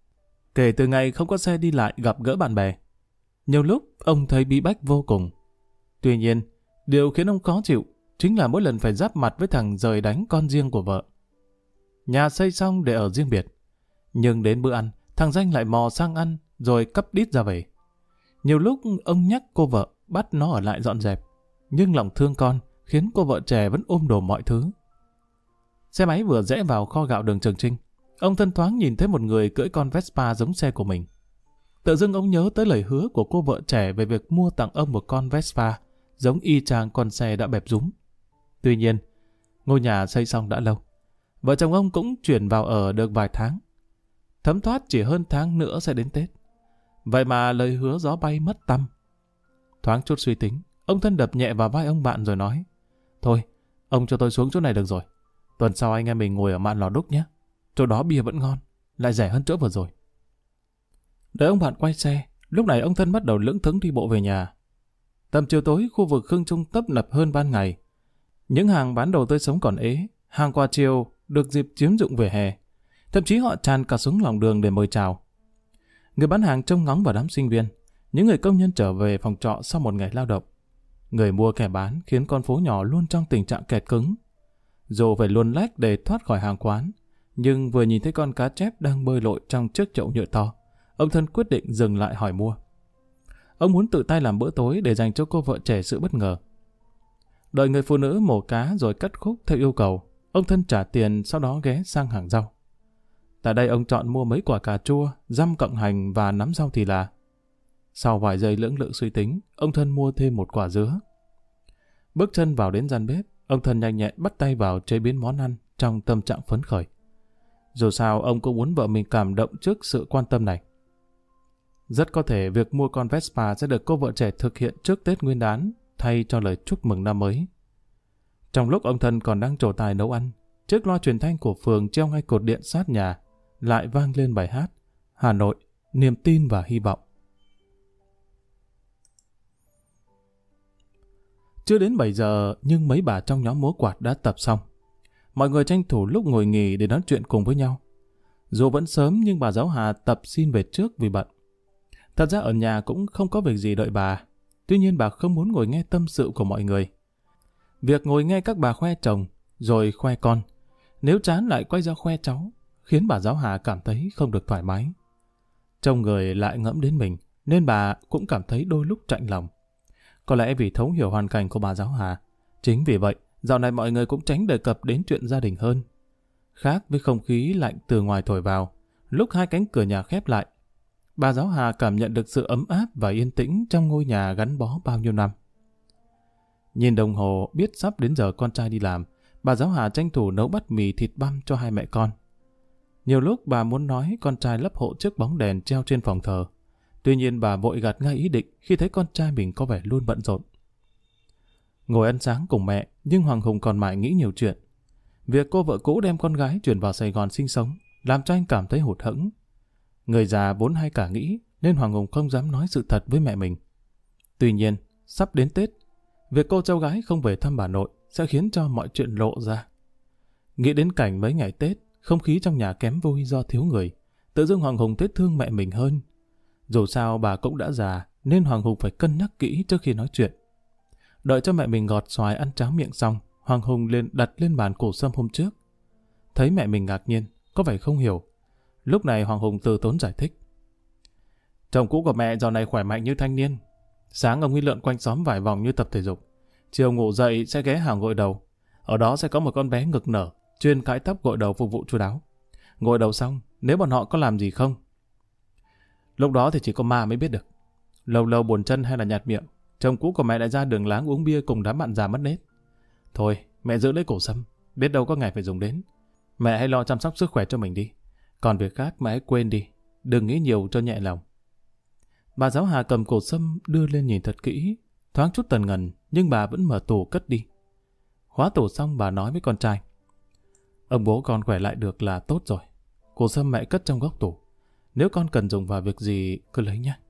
A: Kể từ ngày không có xe đi lại gặp gỡ bạn bè, nhiều lúc ông thấy bí bách vô cùng. Tuy nhiên, điều khiến ông khó chịu chính là mỗi lần phải giáp mặt với thằng rời đánh con riêng của vợ. Nhà xây xong để ở riêng biệt, nhưng đến bữa ăn, thằng Danh lại mò sang ăn rồi cắp đít ra về. Nhiều lúc ông nhắc cô vợ bắt nó ở lại dọn dẹp, nhưng lòng thương con khiến cô vợ trẻ vẫn ôm đồm mọi thứ. Xe máy vừa rẽ vào kho gạo đường Trường Trinh, ông Thân thoáng nhìn thấy một người cưỡi con Vespa giống xe của mình. Tự dưng ông nhớ tới lời hứa của cô vợ trẻ về việc mua tặng ông một con Vespa giống y chang con xe đã bẹp rúm. Tuy nhiên, ngôi nhà xây xong đã lâu. Vợ chồng ông cũng chuyển vào ở được vài tháng. Thấm thoát chỉ hơn tháng nữa sẽ đến Tết. Vậy mà lời hứa gió bay mất tăm. Thoáng chút suy tính, ông Thân đập nhẹ vào vai ông bạn rồi nói. Thôi, ông cho tôi xuống chỗ này được rồi. Tuần sau anh em mình ngồi ở mạn lò đúc nhé. Chỗ đó bia vẫn ngon, lại rẻ hơn chỗ vừa rồi. Đợi ông bạn quay xe, lúc này ông Thân bắt đầu lững thững đi bộ về nhà. Tầm chiều tối, khu vực Khương Trung tấp nập hơn ban ngày. Những hàng bán đồ tươi sống còn ế, hàng quà chiều được dịp chiếm dụng vỉa hè. Thậm chí họ tràn cả xuống lòng đường để mời chào. Người bán hàng trông ngóng vào đám sinh viên, những người công nhân trở về phòng trọ sau một ngày lao động. Người mua kẻ bán khiến con phố nhỏ luôn trong tình trạng kẹt cứng. Dù phải luồn lách để thoát khỏi hàng quán, nhưng vừa nhìn thấy con cá chép đang bơi lội trong chiếc chậu nhựa to, ông Thân quyết định dừng lại hỏi mua. Ông muốn tự tay làm bữa tối để dành cho cô vợ trẻ sự bất ngờ. Đợi người phụ nữ mổ cá rồi cắt khúc theo yêu cầu, ông Thân trả tiền sau đó ghé sang hàng rau. Tại đây ông chọn mua mấy quả cà chua, dăm cọng hành và nắm rau thì là. Sau vài giây lưỡng lự suy tính, ông Thân mua thêm một quả dứa. Bước chân vào đến gian bếp, ông Thân nhanh nhẹn bắt tay vào chế biến món ăn trong tâm trạng phấn khởi. Dù sao ông cũng muốn vợ mình cảm động trước sự quan tâm này. Rất có thể việc mua con Vespa sẽ được cô vợ trẻ thực hiện trước Tết Nguyên đán thay cho lời chúc mừng năm mới. Trong lúc ông Thân còn đang trổ tài nấu ăn, chiếc loa truyền thanh của phường treo ngay cột điện sát nhà lại vang lên bài hát Hà Nội, niềm tin và hy vọng. Chưa đến bảy giờ nhưng mấy bà trong nhóm múa quạt đã tập xong. Mọi người tranh thủ lúc ngồi nghỉ để nói chuyện cùng với nhau. Dù vẫn sớm nhưng bà giáo Hà tập xin về trước vì bận. Thật ra ở nhà cũng không có việc gì đợi bà. Tuy nhiên bà không muốn ngồi nghe tâm sự của mọi người. Việc ngồi nghe các bà khoe chồng, rồi khoe con, nếu chán lại quay ra khoe cháu, khiến bà giáo Hà cảm thấy không được thoải mái. Trông người lại ngẫm đến mình, nên bà cũng cảm thấy đôi lúc chạnh lòng. Có lẽ vì thấu hiểu hoàn cảnh của bà giáo Hà. Chính vì vậy, dạo này mọi người cũng tránh đề cập đến chuyện gia đình hơn. Khác với không khí lạnh từ ngoài thổi vào, lúc hai cánh cửa nhà khép lại, bà giáo Hà cảm nhận được sự ấm áp và yên tĩnh trong ngôi nhà gắn bó bao nhiêu năm. Nhìn đồng hồ biết sắp đến giờ con trai đi làm, bà giáo Hà tranh thủ nấu bát mì thịt băm cho hai mẹ con. Nhiều lúc bà muốn nói con trai lấp hộ trước bóng đèn treo trên phòng thờ. Tuy nhiên bà vội gạt ngay ý định khi thấy con trai mình có vẻ luôn bận rộn. Ngồi ăn sáng cùng mẹ, nhưng Hoàng Hùng còn mãi nghĩ nhiều chuyện. Việc cô vợ cũ đem con gái chuyển vào Sài Gòn sinh sống làm cho anh cảm thấy hụt hẫng. Người già vốn hay cả nghĩ nên Hoàng Hùng không dám nói sự thật với mẹ mình. Tuy nhiên, sắp đến Tết, việc cô cháu gái không về thăm bà nội sẽ khiến cho mọi chuyện lộ ra. Nghĩ đến cảnh mấy ngày Tết, không khí trong nhà kém vui do thiếu người, tự dưng Hoàng Hùng thấy thương mẹ mình hơn. Dù sao bà cũng đã già, nên Hoàng Hùng phải cân nhắc kỹ trước khi nói chuyện. Đợi cho mẹ mình gọt xoài ăn cháo miệng xong, Hoàng Hùng liền đặt lên bàn củ sâm hôm trước. Thấy mẹ mình ngạc nhiên, có vẻ không hiểu. Lúc này Hoàng Hùng từ tốn giải thích. Chồng cũ của mẹ dạo này khỏe mạnh như thanh niên. Sáng ông ấy lượn quanh xóm vài vòng như tập thể dục. Chiều ngủ dậy sẽ ghé hàng gội đầu. Ở đó sẽ có một con bé ngực nở, chuyên cãi tóc gội đầu phục vụ chu đáo. Gội đầu xong, nếu bọn họ có làm gì không? Lúc đó thì chỉ có ma mới biết được. Lâu lâu buồn chân hay là nhạt miệng, chồng cũ của mẹ lại ra đường láng uống bia cùng đám bạn già mất nết. Thôi, mẹ giữ lấy cổ sâm, biết đâu có ngày phải dùng đến. Mẹ hãy lo chăm sóc sức khỏe cho mình đi. Còn việc khác mẹ hãy quên đi, đừng nghĩ nhiều cho nhẹ lòng. Bà giáo Hà cầm cổ sâm đưa lên nhìn thật kỹ, thoáng chút tần ngần, nhưng bà vẫn mở tủ cất đi. Khóa tủ xong bà nói với con trai. Ông bố con khỏe lại được là tốt rồi. Cổ sâm mẹ cất trong góc tủ. Nếu con cần dùng vào việc gì, cứ lấy nhé.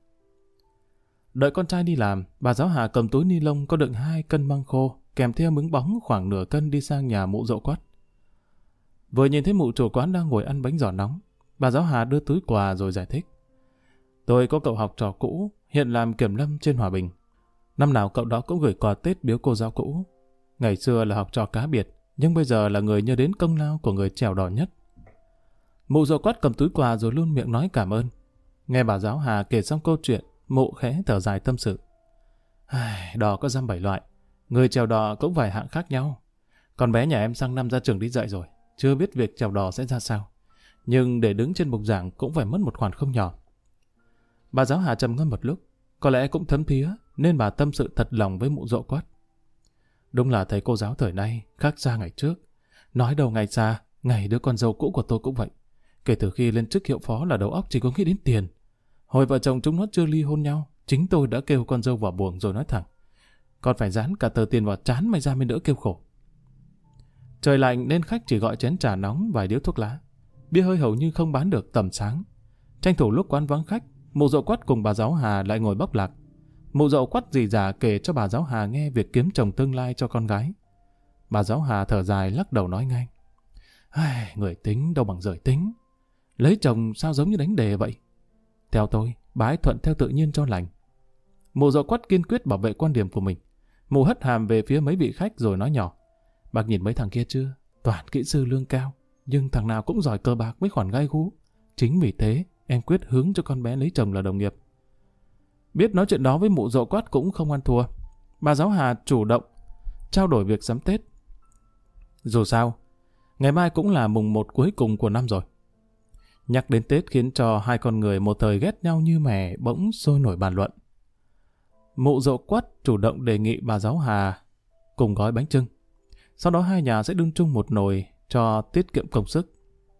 A: Đợi con trai đi làm, bà giáo Hà cầm túi ni lông có đựng hai cân măng khô, kèm theo miếng bóng khoảng nửa cân đi sang nhà mụ Dậu Quát. Vừa nhìn thấy mụ chủ quán đang ngồi ăn bánh giò nóng, bà giáo Hà đưa túi quà rồi giải thích. Tôi có cậu học trò cũ, hiện làm kiểm lâm trên Hòa Bình. Năm nào cậu đó cũng gửi quà Tết biếu cô giáo cũ. Ngày xưa là học trò cá biệt, nhưng bây giờ là người nhớ đến công lao của người trèo đò nhất. Mụ Dậu Quát cầm túi quà rồi luôn miệng nói cảm ơn. Nghe bà giáo Hà kể xong câu chuyện, mụ khẽ thở dài tâm sự. Đò có dăm bảy loại, người trèo đò cũng vài hạng khác nhau. Con bé nhà em sang năm ra trường đi dạy rồi, chưa biết việc trèo đò sẽ ra sao. Nhưng để đứng trên bục giảng cũng phải mất một khoản không nhỏ. Bà giáo Hà trầm ngâm một lúc, có lẽ cũng thấm thía nên bà tâm sự thật lòng với mụ Dậu Quát. Đúng là thầy cô giáo thời nay khác xa ngày trước. Nói đầu ngày xa, ngày đứa con dâu cũ của tôi cũng vậy. Kể từ khi lên chức hiệu phó là đầu óc chỉ có nghĩ đến tiền. Hồi vợ chồng chúng nó chưa ly hôn nhau, chính tôi đã kêu con dâu vào buồng rồi nói thẳng. Con phải dán cả tờ tiền vào trán mày ra mới đỡ kêu khổ. Trời lạnh nên khách chỉ gọi chén trà nóng vài điếu thuốc lá. Bia hơi hầu như không bán được tầm sáng. Tranh thủ lúc quán vắng khách, mụ Dậu Quát cùng bà giáo Hà lại ngồi bóc lạc. Mụ Dậu Quát dì dả kể cho bà giáo Hà nghe việc kiếm chồng tương lai cho con gái. Bà giáo Hà thở dài lắc đầu nói ngay. Người tính đâu bằng rời tính. Lấy chồng sao giống như đánh đề vậy? Theo tôi, bà ấy thuận theo tự nhiên cho lành. Mụ Dậu Quát kiên quyết bảo vệ quan điểm của mình. Mụ hất hàm về phía mấy vị khách rồi nói nhỏ. Bác nhìn mấy thằng kia chưa? Toàn kỹ sư lương cao, nhưng thằng nào cũng giỏi cờ bạc với khoản gai gú. Chính vì thế, em quyết hướng cho con bé lấy chồng là đồng nghiệp. Biết nói chuyện đó với mụ Dậu Quát cũng không ăn thua. Bà giáo Hà chủ động trao đổi việc sắm Tết. Dù sao, ngày mai cũng là mùng một cuối cùng của năm rồi. Nhắc đến Tết khiến cho hai con người một thời ghét nhau như mẻ bỗng sôi nổi bàn luận. Mụ Dậu Quát chủ động đề nghị bà giáo Hà cùng gói bánh chưng. Sau đó hai nhà sẽ đun chung một nồi cho tiết kiệm công sức.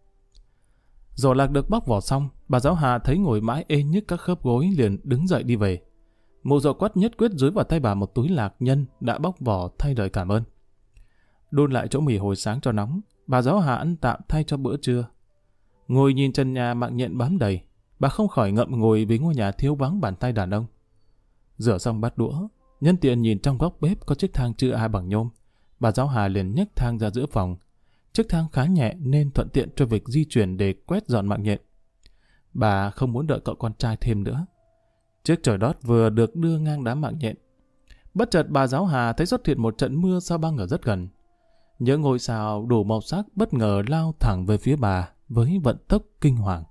A: Giò lạc được bóc vỏ xong, bà giáo Hà thấy ngồi mãi ê nhức các khớp gối liền đứng dậy đi về. Mụ Dậu Quát nhất quyết dúi vào tay bà một túi lạc nhân đã bóc vỏ thay lời cảm ơn. Đun lại chỗ mì hồi sáng cho nóng, bà giáo Hà ăn tạm thay cho bữa trưa. Ngồi nhìn trần nhà mạng nhện bám đầy, bà không khỏi ngậm ngùi vì ngôi nhà thiếu vắng bàn tay đàn ông. Rửa xong bát đũa, nhân tiện nhìn trong góc bếp có chiếc thang chữ A bằng nhôm, bà giáo Hà liền nhấc thang ra giữa phòng. Chiếc thang khá nhẹ nên thuận tiện cho việc di chuyển để quét dọn mạng nhện. Bà không muốn đợi cậu con trai thêm nữa. Chiếc chổi đót vừa được đưa ngang đám mạng nhện. Bất chợt bà giáo Hà thấy xuất hiện một trận mưa sao băng ở rất gần. Những ngôi sao đủ màu sắc bất ngờ lao thẳng về phía bà với vận tốc kinh hoàng.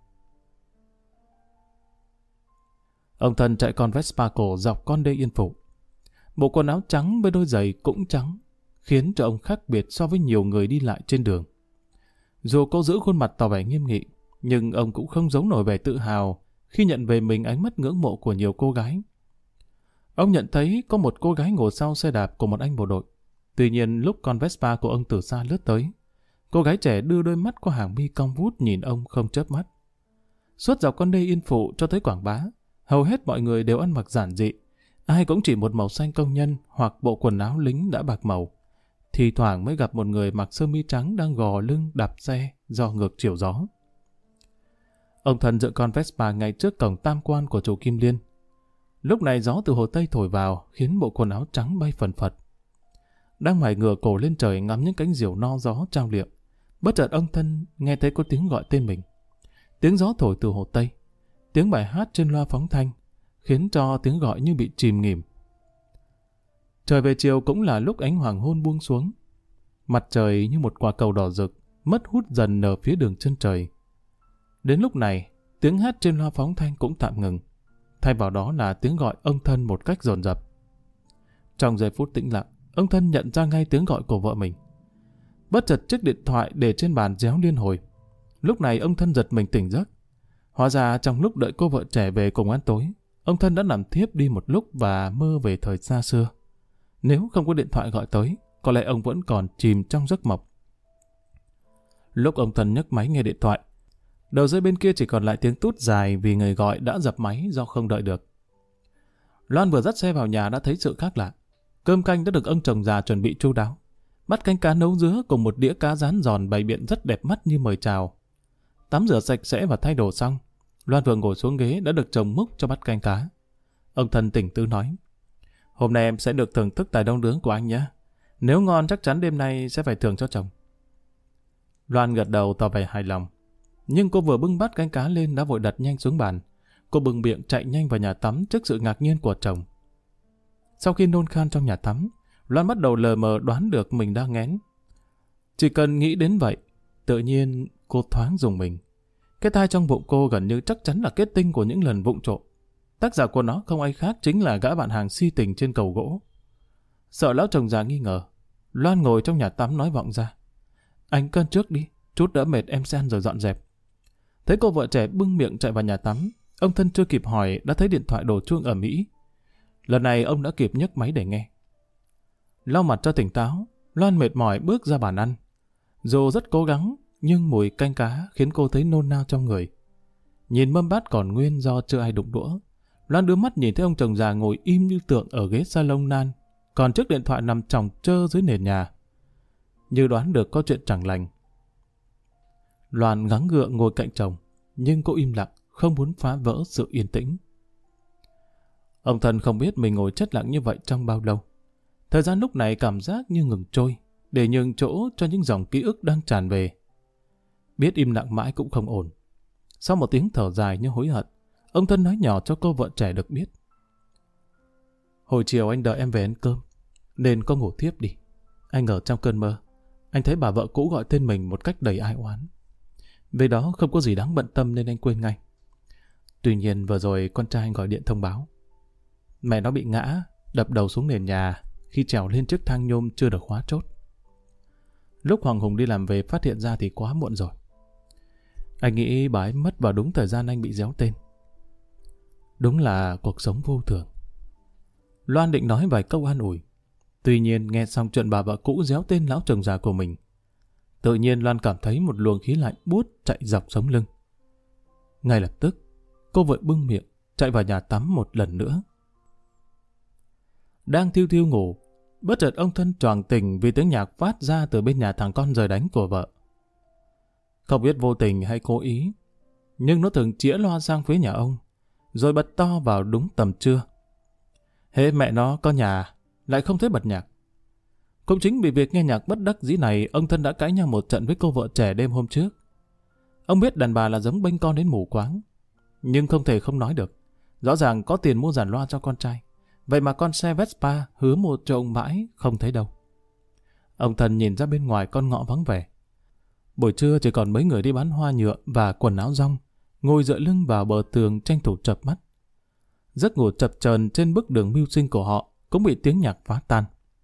A: Ông Thân chạy con Vespa cổ dọc con đê Yên Phụ. Bộ quần áo trắng với đôi giày cũng trắng, khiến cho ông khác biệt so với nhiều người đi lại trên đường. Dù cô giữ khuôn mặt tỏ vẻ nghiêm nghị, nhưng ông cũng không giấu nổi vẻ tự hào khi nhận về mình ánh mắt ngưỡng mộ của nhiều cô gái. Ông nhận thấy có một cô gái ngồi sau xe đạp của một anh bộ đội. Tuy nhiên lúc con Vespa của ông từ xa lướt tới, cô gái trẻ đưa đôi mắt qua hàng mi cong vút nhìn ông không chớp mắt. Suốt dọc con đê Yên Phụ cho tới Quảng Bá, hầu hết mọi người đều ăn mặc giản dị, ai cũng chỉ một màu xanh công nhân hoặc bộ quần áo lính đã bạc màu. Thì thoảng mới gặp một người mặc sơ mi trắng đang gò lưng đạp xe do ngược chiều gió. Ông Thân dựng con Vespa ngay trước cổng tam quan của chùa Kim Liên. Lúc này gió từ hồ Tây thổi vào khiến bộ quần áo trắng bay phần phật. Đang mải ngửa cổ lên trời ngắm những cánh diều no gió trao liệm, bất chợt ông Thân nghe thấy có tiếng gọi tên mình. Tiếng gió thổi từ hồ Tây, tiếng bài hát trên loa phóng thanh, khiến cho tiếng gọi như bị chìm nghỉm. Trời về chiều cũng là lúc ánh hoàng hôn buông xuống. Mặt trời như một quả cầu đỏ rực, mất hút dần ở phía đường chân trời. Đến lúc này, tiếng hát trên loa phóng thanh cũng tạm ngừng. Thay vào đó là tiếng gọi ông Thân một cách dồn dập. Trong giây phút tĩnh lặng, ông Thân nhận ra ngay tiếng gọi của vợ mình. Bất chợt chiếc điện thoại để trên bàn réo liên hồi. Lúc này ông Thân giật mình tỉnh giấc. Hóa ra trong lúc đợi cô vợ trẻ về cùng ăn tối, ông Thân đã nằm thiếp đi một lúc và mơ về thời xa xưa. Nếu không có điện thoại gọi tới, có lẽ ông vẫn còn chìm trong giấc mộng. Lúc ông Thân nhấc máy nghe điện thoại, đầu dây bên kia chỉ còn lại tiếng tút dài vì người gọi đã dập máy do không đợi được. Loan vừa dắt xe vào nhà đã thấy sự khác lạ. Cơm canh đã được ông chồng già chuẩn bị chu đáo. Bát canh cá nấu dứa cùng một đĩa cá rán giòn bày biện rất đẹp mắt như mời chào. Tắm rửa sạch sẽ và thay đồ xong, Loan vừa ngồi xuống ghế đã được chồng múc cho bát canh cá. Ông Thân tỉnh tứ nói: "Hôm nay em sẽ được thưởng thức tài nấu nướng của anh nhé. Nếu ngon chắc chắn đêm nay sẽ phải thưởng cho chồng." Loan gật đầu tỏ vẻ hài lòng. Nhưng cô vừa bưng bát canh cá lên đã vội đặt nhanh xuống bàn. Cô bưng miệng chạy nhanh vào nhà tắm trước sự ngạc nhiên của chồng. Sau khi nôn khan trong nhà tắm, Loan bắt đầu lờ mờ đoán được mình đang nghén. Chỉ cần nghĩ đến vậy, tự nhiên cô thoáng rùng mình. Cái thai trong bụng cô gần như chắc chắn là kết tinh của những lần vụng trộm. Tác giả của nó không ai khác chính là gã bạn hàng si tình trên cầu gỗ. Sợ lão chồng già nghi ngờ, Loan ngồi trong nhà tắm nói vọng ra: "Anh cân trước đi, chút đỡ mệt em sẽ ăn rồi dọn dẹp." Thấy cô vợ trẻ bưng miệng chạy vào nhà tắm, ông Thân chưa kịp hỏi đã thấy điện thoại đổ chuông ầm ĩ. Lần này ông đã kịp nhấc máy để nghe. Lau mặt cho tỉnh táo, Loan mệt mỏi bước ra bàn ăn. Dù rất cố gắng, nhưng mùi canh cá khiến cô thấy nôn nao trong người. Nhìn mâm bát còn nguyên do chưa ai đụng đũa, Loan đưa mắt nhìn thấy ông chồng già ngồi im như tượng ở ghế salon nan, còn chiếc điện thoại nằm chồng chơ dưới nền nhà. Như đoán được có chuyện chẳng lành, Loan gắng gượng ngồi cạnh chồng, nhưng cô im lặng, không muốn phá vỡ sự yên tĩnh. Ông Thân không biết mình ngồi chết lặng như vậy trong bao lâu. Thời gian lúc này cảm giác như ngừng trôi, để nhường chỗ cho những dòng ký ức đang tràn về. Biết im lặng mãi cũng không ổn. Sau một tiếng thở dài như hối hận, ông Thân nói nhỏ cho cô vợ trẻ được biết: "Hồi chiều anh đợi em về ăn cơm, nên có ngủ thiếp đi. Anh ở trong cơn mơ, anh thấy bà vợ cũ gọi tên mình một cách đầy ai oán. Về đó không có gì đáng bận tâm nên anh quên ngay. Tuy nhiên vừa rồi con trai anh gọi điện thông báo. Mẹ nó bị ngã, đập đầu xuống nền nhà khi trèo lên chiếc thang nhôm chưa được khóa chốt. Lúc Hoàng Hùng đi làm về phát hiện ra thì quá muộn rồi. Anh nghĩ bà ấy mất vào đúng thời gian anh bị réo tên. Đúng là cuộc sống vô thường." Loan định nói vài câu an ủi. Tuy nhiên nghe xong chuyện bà vợ cũ réo tên lão chồng già của mình, tự nhiên Loan cảm thấy một luồng khí lạnh buốt chạy dọc sống lưng. Ngay lập tức, cô vội bưng miệng, chạy vào nhà tắm một lần nữa. Đang thiu thiu ngủ, bất chợt ông Thân choàng tỉnh vì tiếng nhạc phát ra từ bên nhà thằng con rời đánh của vợ. Không biết vô tình hay cố ý, nhưng nó thường chĩa loa sang phía nhà ông, rồi bật to vào đúng tầm trưa. Hễ mẹ nó có nhà, lại không thấy bật nhạc. Cũng chính vì việc nghe nhạc bất đắc dĩ này, ông Thân đã cãi nhau một trận với cô vợ trẻ đêm hôm trước. Ông biết đàn bà là giống bênh con đến mù quáng, nhưng không thể không nói được. Rõ ràng có tiền mua dàn loa cho con trai, vậy mà con xe Vespa hứa mua cho ông mãi không thấy đâu. Ông Thân nhìn ra bên ngoài con ngõ vắng vẻ. Buổi trưa chỉ còn mấy người đi bán hoa nhựa và quần áo rong, ngồi dựa lưng vào bờ tường tranh thủ chợp mắt. Giấc ngủ chập chờn trên bức đường mưu sinh của họ cũng bị tiếng nhạc phá tan.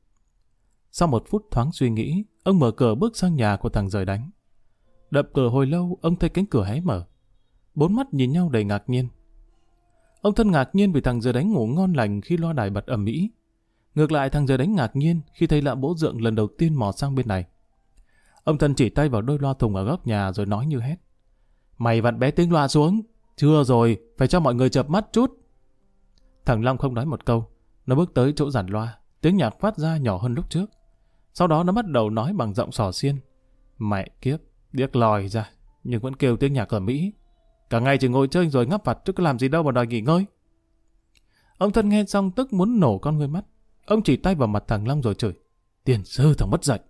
A: Sau một phút thoáng suy nghĩ, ông mở cửa bước sang nhà của thằng Giời Đánh. Đập cửa hồi lâu, ông thấy cánh cửa hé mở. Bốn mắt nhìn nhau đầy ngạc nhiên. Ông Thân ngạc nhiên vì thằng Giời Đánh ngủ ngon lành khi loa đài bật ầm ĩ. Ngược lại thằng Giời Đánh ngạc nhiên khi thấy Lã Bố Dượng lần đầu tiên mò sang bên này. Ông Thân chỉ tay vào đôi loa thùng ở góc nhà rồi nói như hét: "Mày vặn bé tiếng loa xuống. Chưa rồi, phải cho mọi người chợp mắt chút." Thằng Long không nói một câu. Nó bước tới chỗ dàn loa, tiếng nhạc phát ra nhỏ hơn lúc trước. Sau đó nó bắt đầu nói bằng giọng sò xiên: "Mẹ kiếp, điếc lòi ra, nhưng vẫn kêu tiếng nhạc ở Mỹ. Cả ngày chỉ ngồi chơi rồi ngắp vặt chứ có làm gì đâu mà đòi nghỉ ngơi." Ông Thân nghe xong tức muốn nổ con ngươi mắt. Ông chỉ tay vào mặt thằng Long rồi chửi: "Tiền sư thằng mất dạy."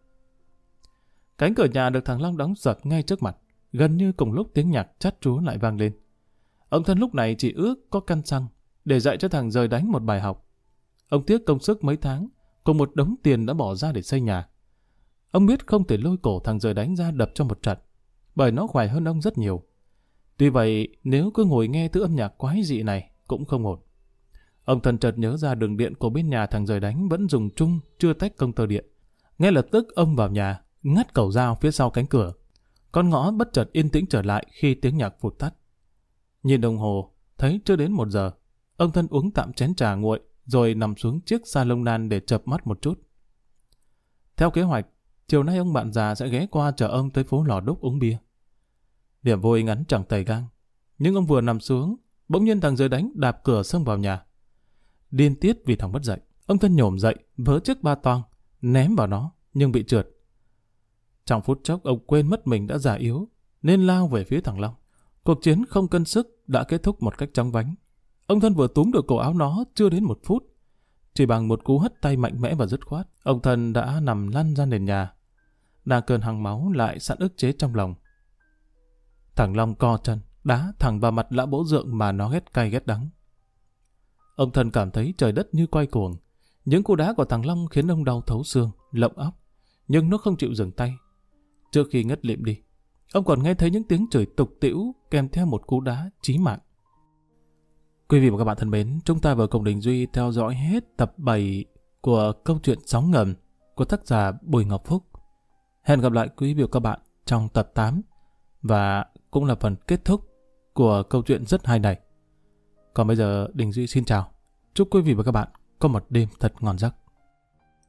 A: Cánh cửa nhà được thằng Long đóng sập ngay trước mặt. Gần như cùng lúc tiếng nhạc chát chúa lại vang lên. Ông Thân lúc này chỉ ước có căn xăng để dạy cho thằng Giời Đánh một bài học. Ông tiếc công sức mấy tháng cùng một đống tiền đã bỏ ra để xây nhà. Ông biết không thể lôi cổ thằng Giời Đánh ra đập cho một trận, bởi nó khỏe hơn ông rất nhiều. Tuy vậy, nếu cứ ngồi nghe thứ âm nhạc quái dị này cũng không ổn. Ông Thân chợt nhớ ra đường điện của bên nhà thằng Giời Đánh vẫn dùng chung, chưa tách công tơ điện. Ngay lập tức ông vào nhà, ngắt cầu dao phía sau cánh cửa. Con ngõ bất chợt yên tĩnh trở lại khi tiếng nhạc phụt tắt. Nhìn đồng hồ, thấy chưa đến một giờ. Ông Thân uống tạm chén trà nguội, rồi nằm xuống chiếc salon nan để chợp mắt một chút. Theo kế hoạch, chiều nay ông bạn già sẽ ghé qua chở ông tới phố Lò Đúc uống bia. Niềm vui ngắn chẳng tày gang. Nhưng ông vừa nằm xuống, bỗng nhiên thằng Giời Đánh đạp cửa xông vào nhà. Điên tiết vì thằng mất dậy, ông Thân nhổm dậy, vớ chiếc ba toang, ném vào nó, nhưng bị trượt. Trong phút chốc ông quên mất mình đã già yếu, nên lao về phía thằng Long. Cuộc chiến không cân sức đã kết thúc một cách chóng vánh. Ông Thân vừa túm được cổ áo nó chưa đến một phút. Chỉ bằng một cú hất tay mạnh mẽ và dứt khoát, ông Thân đã nằm lăn ra nền nhà. Đang cơn hăng máu lại sẵn ức chế trong lòng. Thằng Long co chân, đá thẳng vào mặt Lã Bố Dượng mà nó ghét cay ghét đắng. Ông Thân cảm thấy trời đất như quay cuồng. Những cú đá của thằng Long khiến ông đau thấu xương, lộng óc. Nhưng nó không chịu dừng tay. Trước khi ngất lịm đi, ông còn nghe thấy những tiếng chửi tục tĩu kèm theo một cú đá chí mạng. Quý vị và các bạn thân mến, chúng ta vừa cùng Đình Duy theo dõi hết tập bảy của câu chuyện Sóng Ngầm của tác giả Bùi Ngọc Phúc. Hẹn gặp lại quý vị và các bạn trong tập tám và cũng là phần kết thúc của câu chuyện rất hay này. Còn bây giờ Đình Duy xin chào. Chúc quý vị và các bạn có một đêm thật ngon giấc.